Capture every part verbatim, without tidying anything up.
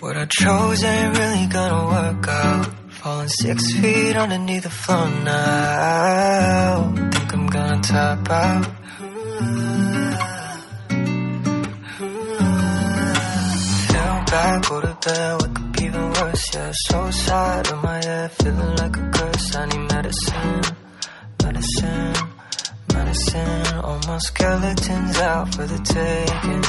What I chose ain't really gonna work out. Falling six feet underneath the floor now. Think I'm gonna tap out. Feel bad, go to bed, wake up even worse. Yeah, so sad in my head, feeling like a curse. I need medicine, medicine, medicine. All my skeletons out for the taking.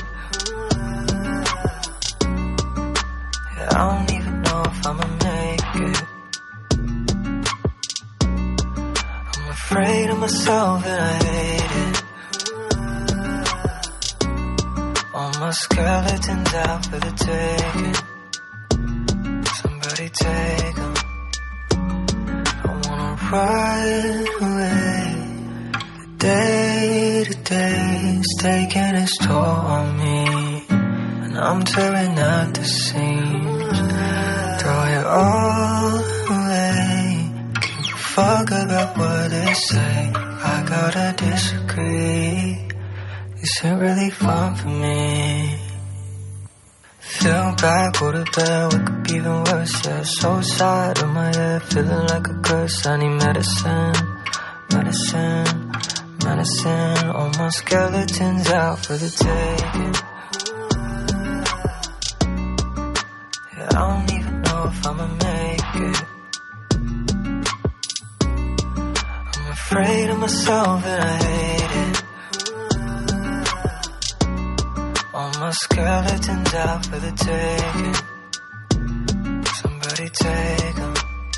Yeah, I don't even know if I'ma make it. I'm afraid of myself and I hate it. All my skeletons out for the taking. Somebody take them. I wanna run away. The day to day is taking its toll on me, and I'm tearing at the seams. Throw it all away. Give a fuck about what they say. I gotta disagree. This ain't really fun for me. Feel bad, go to bed, wake up even worse. Yeah, so sad in my head, feeling like a curse. I need medicine, medicine, medicine. All my skeletons out for the taking. Yeah, I don't even know if I'ma make it. I'm afraid of myself and I hate it. All my skeletons out for the taking. Somebody take them.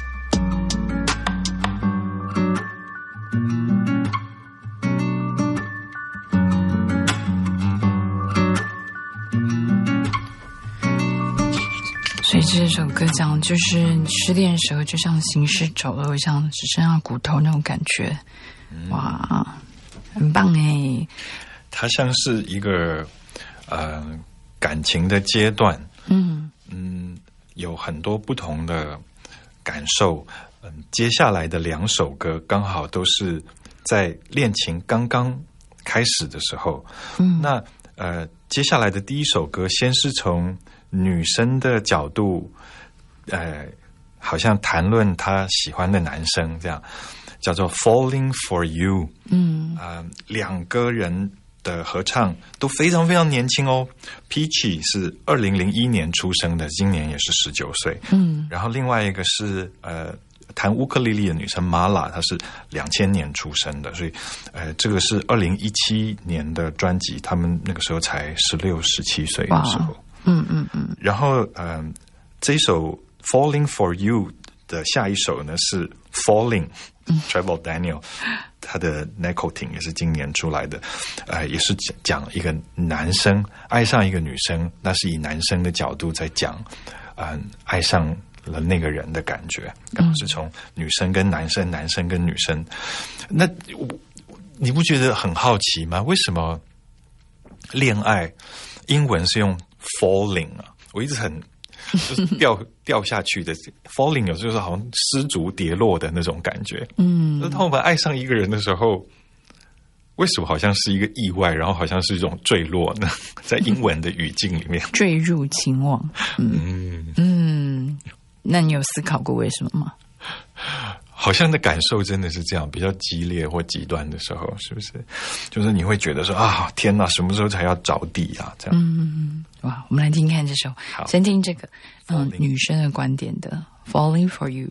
所以这首歌讲就是失恋的时候就像行尸走肉，像只剩下骨头那种感觉。哇，很棒耶。 它像是一个呃感情的阶段，嗯嗯，有很多不同的感受。嗯，接下来的两首歌刚好都是在恋情刚刚开始的时候。嗯，那呃接下来的第一首歌先是从女生的角度，呃，好像谈论她喜欢的男生，这样叫做 Falling for You。嗯，呃，两个人的合唱都非常非常年轻哦。Peachy 是二零零一年出生的，今年也是十九岁。嗯，然后另外一个是呃弹乌克丽丽的女生 Mala， 她是两千年出生的，所以呃这个是二零一七年的专辑，他们那个时候才十六、十七岁的时候。嗯嗯嗯，然后呃，这一首 Falling for You 的下一首呢是 Falling、嗯、Trevor Daniel 他的 Nicotine 也是今年出来的，呃，也是讲一个男生爱上一个女生，那是以男生的角度在讲，嗯、呃，爱上了那个人的感觉，刚好是从女生跟男生、男生跟女生。那你不觉得很好奇吗？为什么恋爱英文是用falling 啊，我一直很就是掉掉下去的 falling， 有就是好像失足跌落的那种感觉。嗯，那当我们爱上一个人的时候，为什么好像是一个意外，然后好像是一种坠落呢？在英文的语境里面， 坠入情网。嗯嗯，那你有思考过为什么吗？ 好像的感受真的是这样，比较激烈或极端的时候，是不是？就是你会觉得说啊，天哪，什么时候才要着地啊？这样。嗯， 哇，我们来听看这首，先听这个，嗯，女生的观点的《Falling for You》。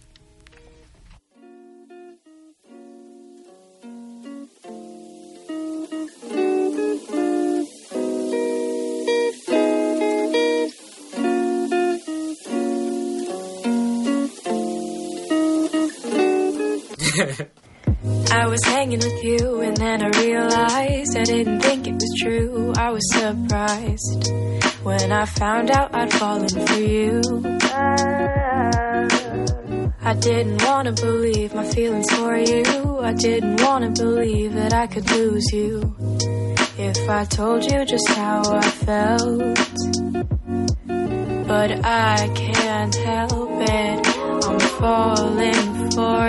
I was hanging with you and then I realized I didn't think it was true. I was surprised when I found out I'd fallen for you. I didn't want to believe my feelings for you. I didn't want to believe that I could lose you if I told you just how I felt. But I can't help it, I'm falling for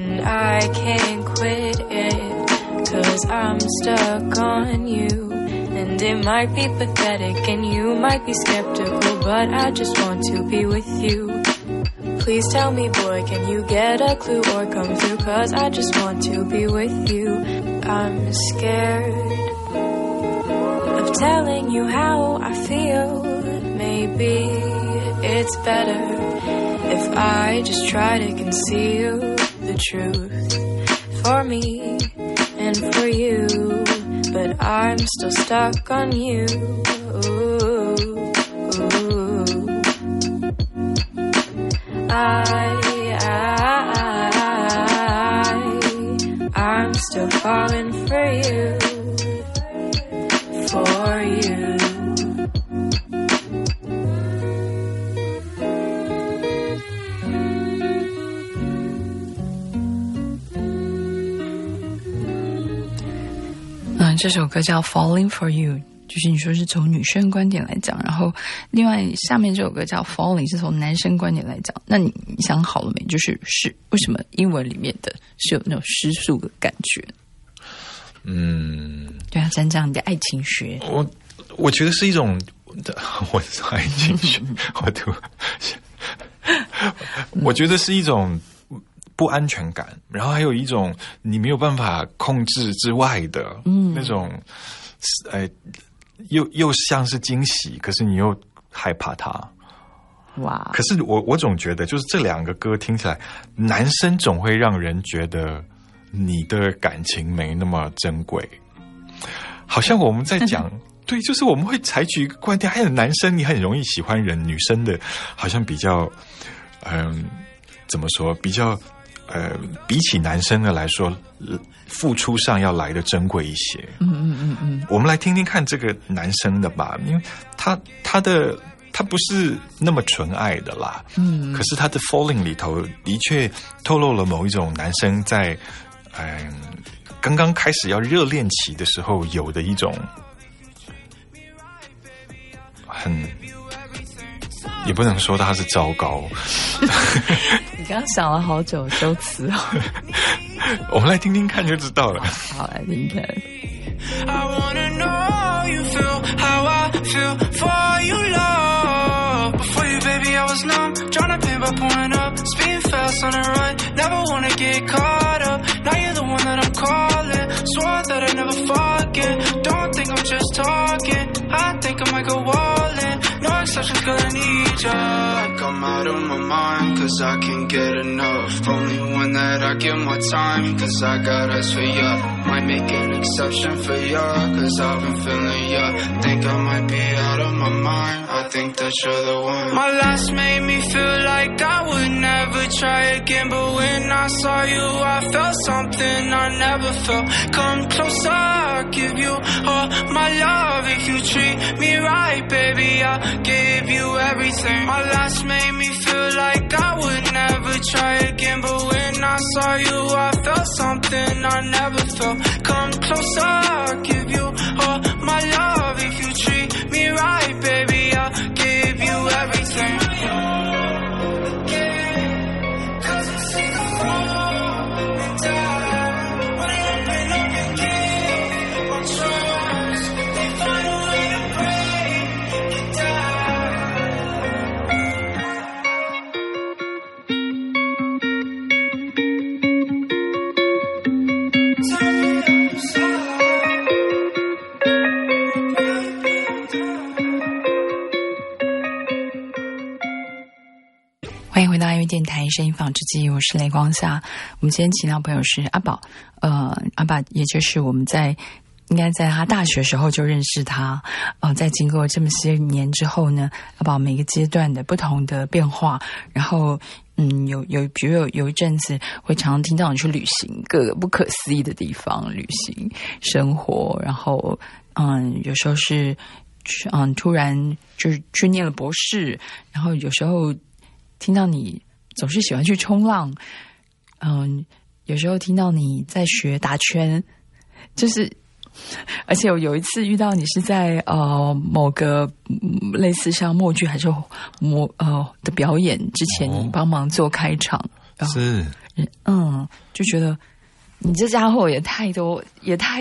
you.I can't quit it, 'cause I'm stuck on you. And it might be pathetic and you might be skeptical, but I just want to be with you. Please tell me, boy, can you get a clue or come through? Cause I just want to be with you. I'm scared of telling you how I feel. Maybe it's better if I just try to conceal the truth for me and for you. But I'm still stuck on you. Ooh, ooh. I, I, I'm still falling for you, for you. 嗯，这首歌叫 Falling for You， 就是你说是从女生观点来讲，然后另外下面这首歌叫 Falling 是从男生观点来讲。那你想好了没？就是是为什么英文里面的是有那种失速的感觉？ 嗯， 对啊，讲讲你的爱情学。 我我觉得是一种，我是爱情学，我都，我觉得是一种不安全感，然后还有一种你没有办法控制之外的，嗯，那种，呃，又又像是惊喜，可是你又害怕它。 哇！ 可是我我总觉得，就是这两个歌听起来，男生总会让人觉得你的感情没那么珍贵，好像我们在讲。对，就是我们会采取一个观点，还有男生你很容易喜欢人，女生的好像比较，嗯、呃，怎么说？比较，呃，比起男生的来说，付出上要来的珍贵一些。 嗯嗯嗯嗯。 我们来听听看这个男生的吧，因为他他的他不是那么纯爱的啦，嗯，可是他的 Falling 里头的确透露了某一种男生在，嗯、呃，刚刚开始要热恋期的时候有的一种。很，也不能说他是糟糕。 你刚刚想了好久修辞哦。 我们来听听看就知道了。 好，来听看。 I wanna know how you feel, how I feel for you, love. Before you, baby, I was numb, trying to paint by pouring up, speeding fast on the run, never wanna get caught up. Now you're the one that I'm calling, swore that I'd never forget. Don't think I'm just talking, I think I might go all in. No exceptions, girl, I need ya. Like I'm out of my mind, cause I can't get enough. Only one that I give my time, cause I got eyes for ya. Might make an exception for ya, cause I've been feeling ya. Think I might be out of my mind, I think that you're the one. My last made me feel like I would never try again, but when I saw you I felt something I never felt. Come closer, I'll give you all my love. If you treat me right, baby, I'll give you everything. My last made me feel like I would never try again, but when I saw you I felt something I never felt. Come closer, I'll give you all my love. If you treat me right, baby, I'll give you everything. Cause I see the wrong and die. When I open up and give my trust, they find a way to break and die. Tell me I'm sorry. 欢迎回到爱乐电台声音纺织机，我是雷光夏。我们今天请到朋友是阿宝，呃，阿宝也就是我们在应该在他大学时候就认识他，呃，在经过这么些年之后呢，阿宝每个阶段的不同的变化，然后嗯，有有比如有有一阵子会常常听到你去旅行各个不可思议的地方旅行生活，然后嗯，有时候是嗯突然就是去念了博士，然后有时候。听到你总是喜欢去冲浪，嗯，有时候听到你在学打拳，就是，而且我有一次遇到你是在呃某个类似像默剧还是模呃的表演之前，你帮忙做开场， 是， 嗯，就觉得你这家伙也太多，也太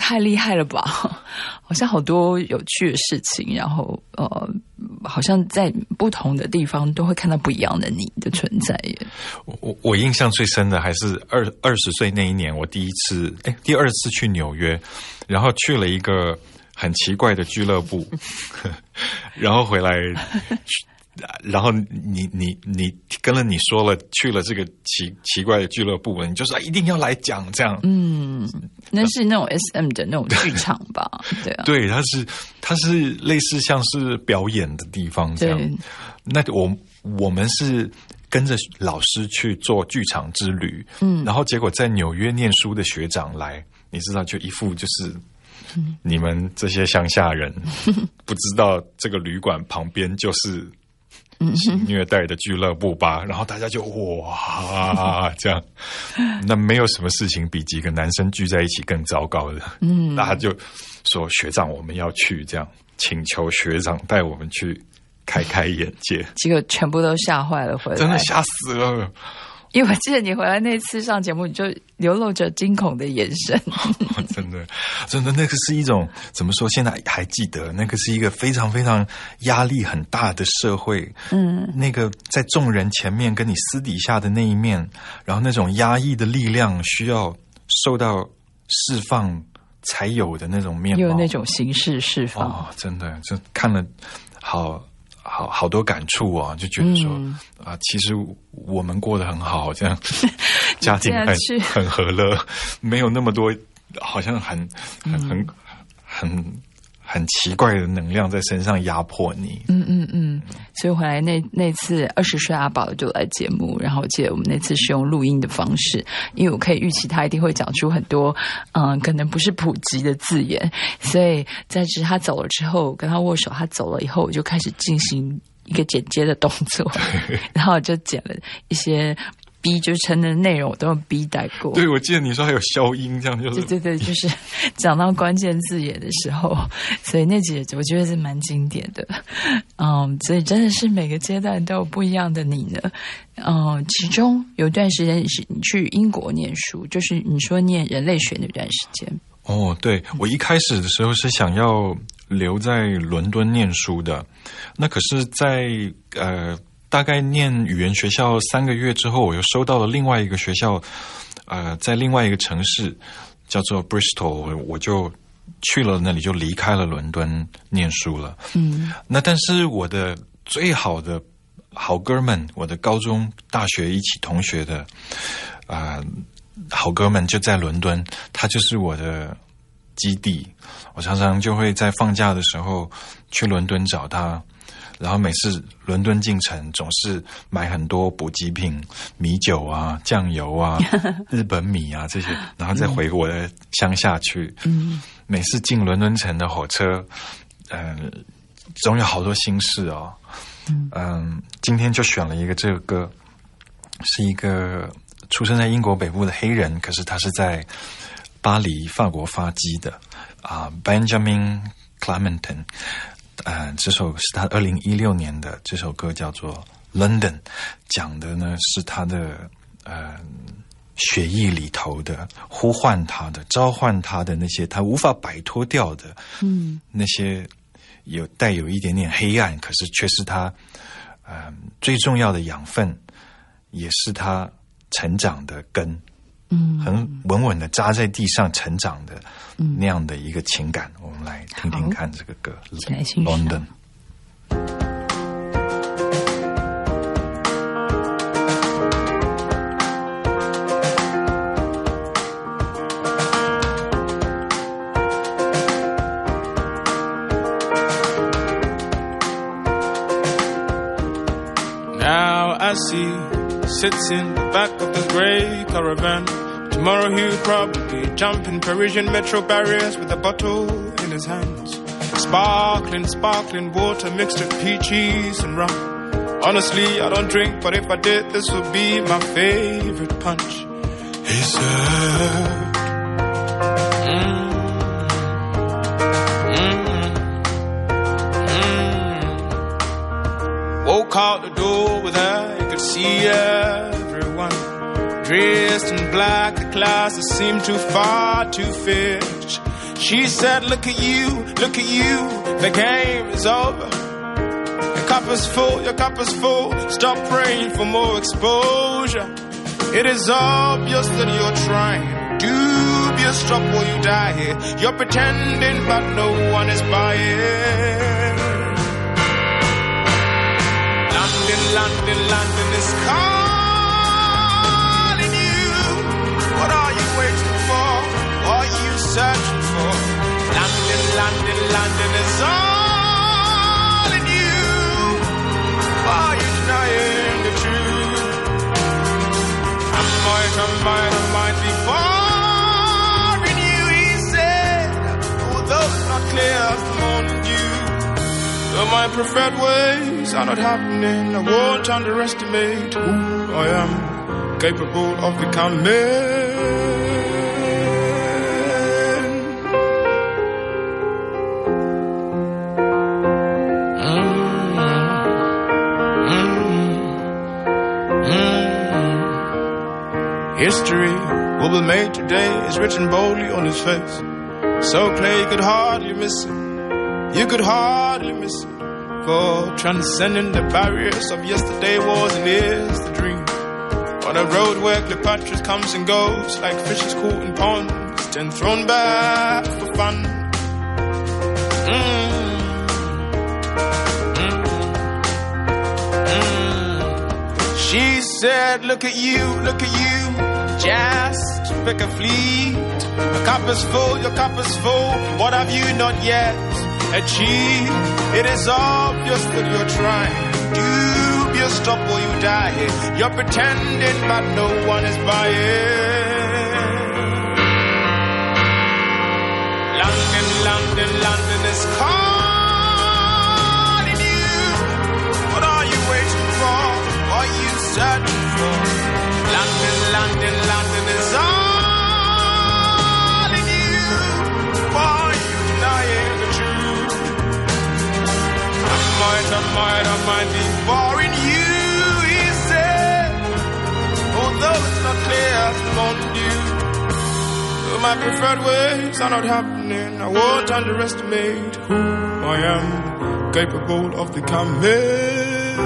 太厉害了吧！好像好多有趣的事情，然后呃，好像在不同的地方都会看到不一样的你的存在耶。 我我印象最深的还是二二十岁那一年，我第一次哎第二次去纽约，然后去了一个很奇怪的俱乐部，然后回来。然后你你你跟了你说了去了这个奇奇怪的俱乐部，你就说一定要来讲这样。嗯， 那是那种 S M 的那种剧场吧？对啊， 对，它是它是类似像是表演的地方这样。那我我们是跟着老师去做剧场之旅，嗯，然后结果在纽约念书的学长来，你知道，就一副就是。你们这些乡下人不知道这个旅馆旁边就是性虐待的俱乐部吧？然后大家就哇这样，那没有什么事情比几个男生聚在一起更糟糕的。嗯，大家就说学长我们要去，这样请求学长带我们去开开眼界。 结果全部都吓坏了，回来真的吓死了。 因为我记得你回来那次上节目，你就流露着惊恐的眼神。 真的，真的，那个是一种怎么说？现在还记得，那个是一个非常非常压力很大的社会。嗯，那个在众人前面跟你私底下的那一面，然后那种压抑的力量需要受到释放才有的那种面貌， 有那种形式释放。 哦，真的，就看了好。好好多感触啊，就觉得说、嗯、啊，其实我们过得很好，这样家庭很很和乐，没有那么多好像很很很很很奇怪的能量在身上压迫你。 嗯嗯嗯，所以回来那那次二十岁阿宝就来节目，然后我记得我们那次是用录音的方式，因为我可以预期他一定会讲出很多嗯可能不是普及的字眼，所以在之他走了之后，跟他握手，他走了以后，我就开始进行一个剪接的动作，然后就剪了一些。B 就是成人内容我都用 B 带过。 对，我记得你说还有消音，这样就是。 对对对，就是讲到关键字眼的时候，所以那集我觉得是蛮经典的。嗯，所以真的是每个阶段都有不一样的你呢。嗯，其中有一段时间是你去英国念书，就是你说念人类学那段时间。 哦，对，我一开始的时候是想要留在伦敦念书的，那可是在呃。大概念语言学校三个月之后，我又收到了另外一个学校，呃，在另外一个城市叫做 Bristol， 我就去了那里，就离开了伦敦念书了。嗯，那但是我的最好的好哥们，我的高中、大学一起同学的，呃，好哥们就在伦敦，他就是我的基地。我常常就会在放假的时候去伦敦找他。然后每次伦敦进城总是买很多补给品，米酒啊、酱油啊、日本米啊这些，然后再回我的乡下去。嗯，每次进伦敦城的火车，嗯、呃，总有好多心事哦。嗯、呃，今天就选了一个这个歌，是一个出生在英国北部的黑人，可是他是在巴黎法国发迹的啊、呃、，Benjamin Clementon。呃，这首是他二零一六年的，这首歌叫做《London》，讲的呢是他的呃血液里头的呼唤他的、召唤他的那些他无法摆脱掉的，嗯，那些有带有一点点黑暗，可是却是他呃最重要的养分，也是他成长的根。嗯，很稳稳的扎在地上成长的、嗯、那样的一个情感，我们来听听看这个歌《London》。 Now I see sits in the back of the grey caravan. Tomorrow he'll probably jump in Parisian metro barriers with a bottle in his hands. Sparkling, sparkling water mixed with peaches and rum. Honestly, I don't drink, but if I did, this would be my favorite punch. He said, mm, mm, mm. Woke out the door with her, you could see everyone. Dressed in black, the classes seemed too far to fetch. She said, look at you, look at you, the game is over. Your cup is full, your cup is full. Stop praying for more exposure. It is obvious that you're trying. Dubious, stop or you die here. You're pretending, but no one is buying. London, London, London is calling you. What are you waiting for? What are you searching for? London, London, London is all in you. Are you denying the truth? I might, I might, I might be far in you, he said. Although it's not clear, I'm mourning you. Though my preferred ways are not happening, I won't underestimate who I am, capable of becoming. History will be made today is written boldly on his face. So clear you could hardly miss it. You could hardly miss it. For transcending the barriers of yesterday was and is the dream. On a road where Cleopatra comes and goes like fishes caught in ponds, then thrown back for fun. Mm. Mm. Mm. She said, look at you, look at you. Just pick a fleet. Your cup is full, your cup is full. What have you not yet achieved? It is obvious that you're trying. Dubious, stop or you die. You're pretending, but no one is buying. London, London, London is calling you. What are you waiting for? What are you searching for? London, London, London is all in you. Why are you denying the truth? I might, I might, I might be far in you, he said. Although it's not clear, I'm on you. Though my preferred ways are not happening, I won't underestimate who I am, capable of becoming.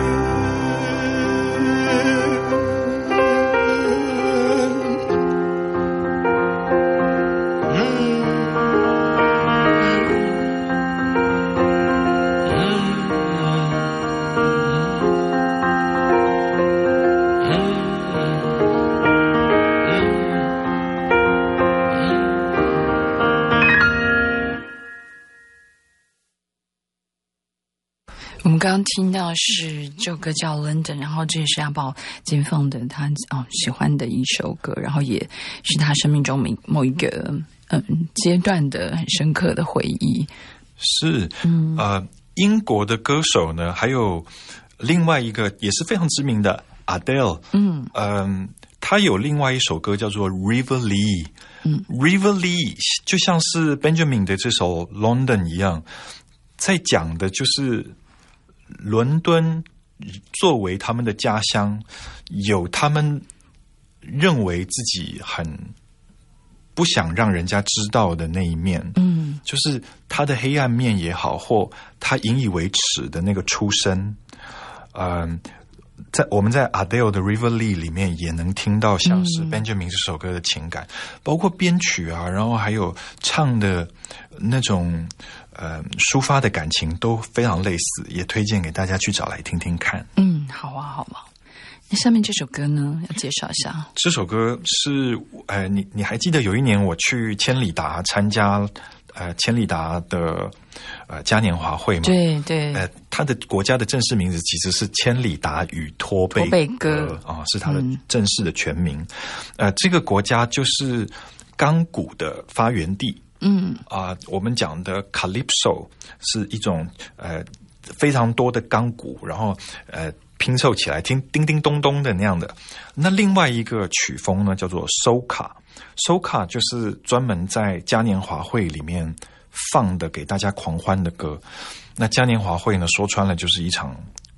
我们刚刚听到是这首歌叫 London， 然后这也是阿宝金放的他哦喜欢的一首歌，然后也是他生命中某一个嗯阶段的很深刻的回忆。 是，嗯呃，英国的歌手呢，还有另外一个也是非常知名的 Adele， 嗯嗯、呃，他有另外一首歌叫做 River Lee， 嗯 ，River Lee 就像是 Benjamin 的这首 London 一样，在讲的就是伦敦作为他们的家乡，有他们认为自己很不想让人家知道的那一面，嗯，就是他的黑暗面也好，或他引以为耻的那个出身，嗯、呃，在我们在 Adele 的 River Lee 里面也能听到像是 Benjamin 这首歌的情感，嗯、包括编曲啊，然后还有唱的那种呃抒发的感情都非常类似，也推荐给大家去找来听听看。 嗯，好啊，好啊。那下面这首歌呢，要介绍一下。 这首歌是呃，你你还记得有一年我去千里达参加呃千里达的呃嘉年华会吗？ 对对。呃， 它的国家的正式名字其实是千里达与托贝托贝哥啊、呃，是它的正式的全名。嗯、呃，这个国家就是钢鼓的发源地。嗯啊、呃，我们讲的 Calypso 是一种呃非常多的钢鼓，然后呃。拼凑起来听叮叮咚咚的那样的。那另外一个曲风呢叫做 Soca，Soca 就是专门在嘉年华会里面放的给大家狂欢的歌。那嘉年华会呢说穿了就是一场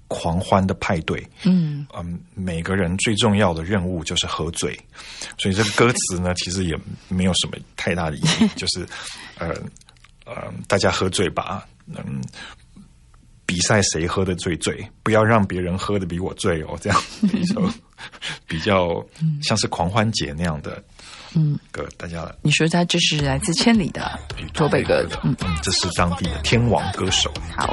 狂欢的派对， 嗯嗯，每个人最重要的任务就是喝醉，所以这个歌词呢，其实也没有什么太大的意义，就是呃呃，大家喝醉吧，嗯，比赛谁喝的最醉，不要让别人喝的比我醉哦，这样一首比较像是狂欢节那样的。嗯，歌大家， 你说他这是来自千里的多贝歌的， 嗯嗯，这是当地的天王歌手。 好。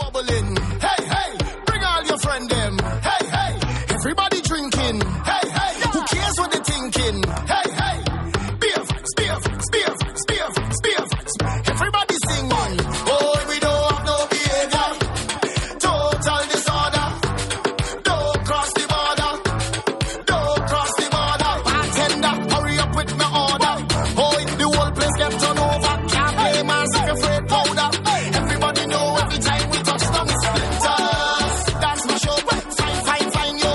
Everybody drinking, hey, hey, who cares what they're thinking? Hey, hey, spear, spear, spear, spear, spear, everybody singing. Oh, we don't have no behavior, total disorder. Don't cross the border, don't cross the border. Bartender, hurry up with my order. Oh, the whole place get turned over. Can't play my secret powder. Everybody know every time we touch them, it's splinters. That's my show. Fine, fine, fine, yo.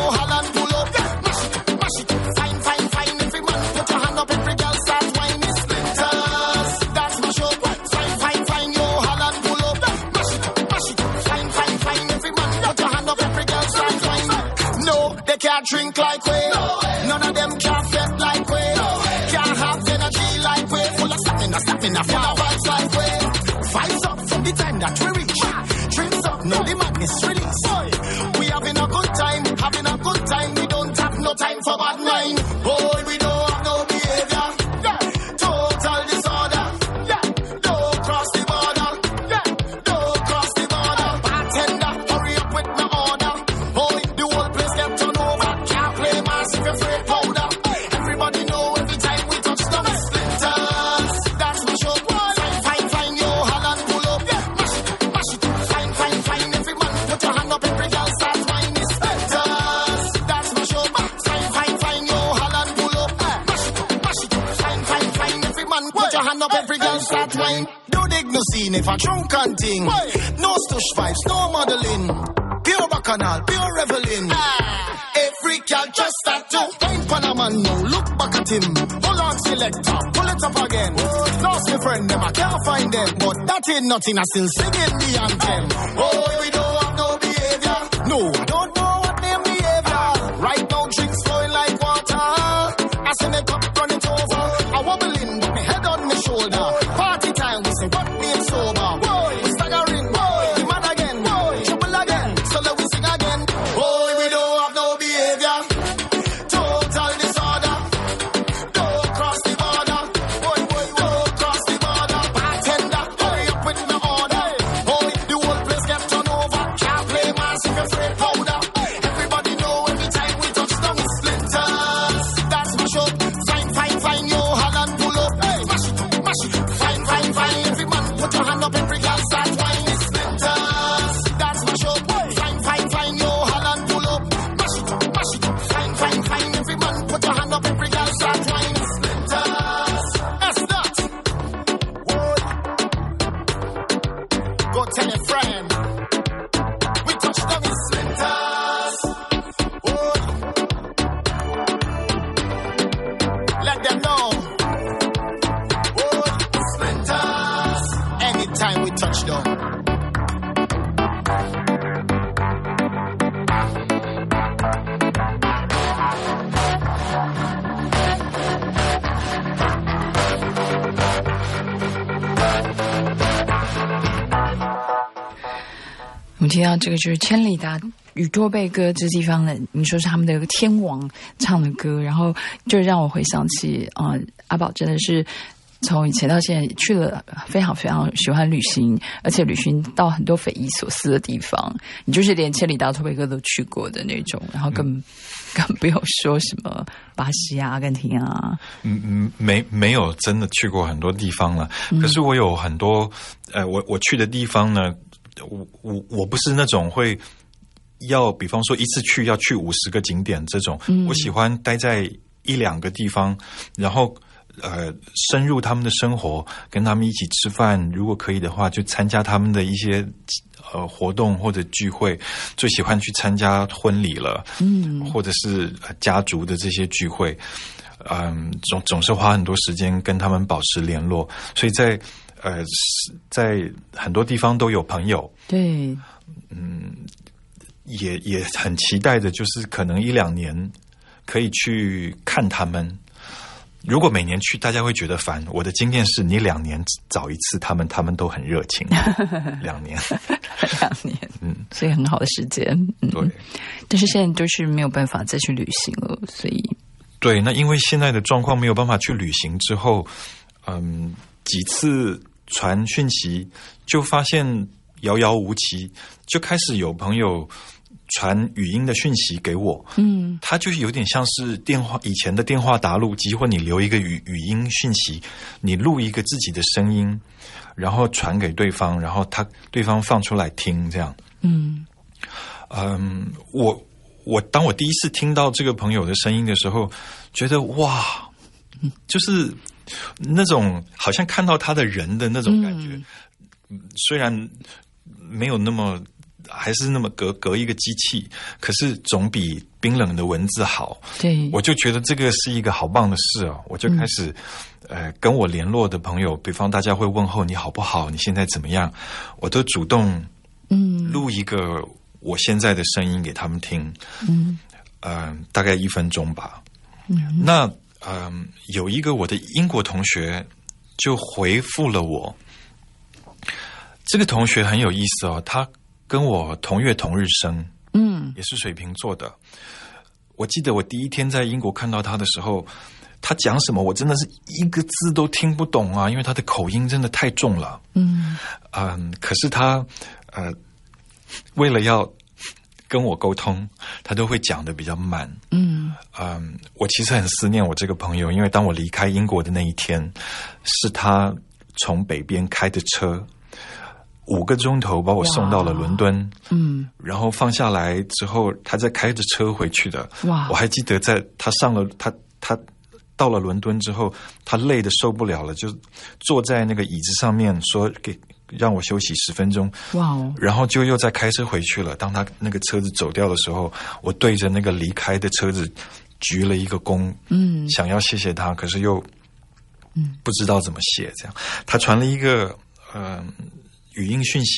Can't drink like we, no. None of them can't fit like we, no. Can't have energy like we, full of stamina, stamina, full of vibes like we. Vibes up from the time that we reach, drinks up, no the madness release. We having a good time, having a good time. We don't have no time for bad mind. Oh, we don't have no behavior, yeah. Total disorder, yeah. Don't cross the border, yeah. Don't cross the border. Bartender, hurry up with my order. Oh, the whole place kept on over. Can't play my secret freight powder. Everybody know every time we touch them splinters. That's my show. Fine, fine, fine, yo, Holland pull up. Mash it, mash it. Fine, fine, fine. Every man put your hand up. Every girl start whining splinters. That's my show. Fine, fine, fine, yo, Holland pull up. Mash it, mash it. Fine, fine, fine. Every man put your hand up. Every girl start whining. No dig, no scene if I drunken thing. No stush vibes, no modeling. Pure bacchanal, pure reveling. Ah. Every girl just start to wine Panaman now. Look back at him. Hold on, selector, pull it up again. Lost your friend, them I can't find them, but that ain't nothing. I still singing the anthem. Oh, we don't have no behavior. No, I don't know what name behavior. Right now, drinks flowing like water. I see me cup run it over. I wobbling, but me head on my shoulder. Party time, we say what being sober. Boy, we staggering. Boy, we mad again. Boy, trouble again. So let we sing again. Boy, we don't have no behavior. Total disorder. Don't cross the border. Boy, boy, don't cross the border. Bartender, hurry up with my order. Boy, the whole place get turned over. Can't play my secret freight powder. Everybody know every time we touch them splinters. That's my show. Fine, fine, fine, yo, Holland pull up. Mash it, mash it. Fine, fine, fine. Every man put your hand up. Every girl start whining splinters. That's my show. Fine, fine, fine, yo, Holland pull up. Mash it, mash it. Fine, fine, fine. Every man put your hand up. Every girl start whining splinters. That's that. Whoa. Go tell a friend. We touch them in splinters. Whoa. Let them know. Whoa. Splinters. Anytime we touch them. 我们听到这个就是千里达与多贝歌这地方的，你说是他们的天王唱的歌，然后就让我回想起，呃，阿宝真的是从以前到现在去了非常非常喜欢旅行，而且旅行到很多匪夷所思的地方，你就是连千里达、多贝歌都去过的那种，然后更、嗯、更不用说什么巴西啊、阿根廷啊， 嗯嗯，没没有真的去过很多地方了，嗯、可是我有很多，呃，我我去的地方呢。我我我不是那种会要，比方说一次去要去五十个景点这种，嗯、我喜欢待在一两个地方，然后呃深入他们的生活，跟他们一起吃饭，如果可以的话，就参加他们的一些呃活动或者聚会。最喜欢去参加婚礼了，嗯，或者是家族的这些聚会，嗯，总总是花很多时间跟他们保持联络，所以在。呃，在很多地方都有朋友， 对， 嗯， 也也很期待的，就是可能一两年可以去看他们。如果每年去，大家会觉得烦。我的经验是你两年找一次他们，他们都很热情。两年， 两年，嗯，所以很好的时间。嗯、 对， 但是现在都是没有办法再去旅行了，所以对，那因为现在的状况没有办法去旅行之后，嗯，几次传讯息就发现遥遥无期，就开始有朋友传语音的讯息给我，嗯，它就是有点像是电话以前的电话答录机，或你留一个语语音讯息，你录一个自己的声音，然后传给对方，然后他对方放出来听，这样，嗯嗯，我我当我第一次听到这个朋友的声音的时候，觉得哇，就是那种好像看到他的人的那种感觉，嗯、虽然没有那么。还是那么隔隔一个机器，可是总比冰冷的文字好。 对， 我就觉得这个是一个好棒的事哦。我就开始，嗯、呃，跟我联络的朋友，比方大家会问候你好不好，你现在怎么样，我都主动嗯录一个我现在的声音给他们听，嗯，呃，大概一分钟吧。嗯，那嗯、呃，有一个我的英国同学就回复了我，这个同学很有意思哦，他。跟我同月同日生，嗯，也是水瓶座的。我记得我第一天在英国看到他的时候，他讲什么我真的是一个字都听不懂啊，因为他的口音真的太重了。嗯嗯，可是他呃，为了要跟我沟通，他都会讲得比较慢。嗯嗯，我其实很思念我这个朋友，因为当我离开英国的那一天，是他从北边开的车。五个钟头把我送到了伦敦，嗯，然后放下来之后，他再开着车回去的。哇！我还记得在他上了他他到了伦敦之后，他累得受不了了，就坐在那个椅子上面说给让我休息十分钟。哇哦！然后就又再开车回去了。当他那个车子走掉的时候，我对着那个离开的车子鞠了一个躬，嗯，想要谢谢他，可是又嗯不知道怎么写。这样，他传了一个嗯。呃语音讯息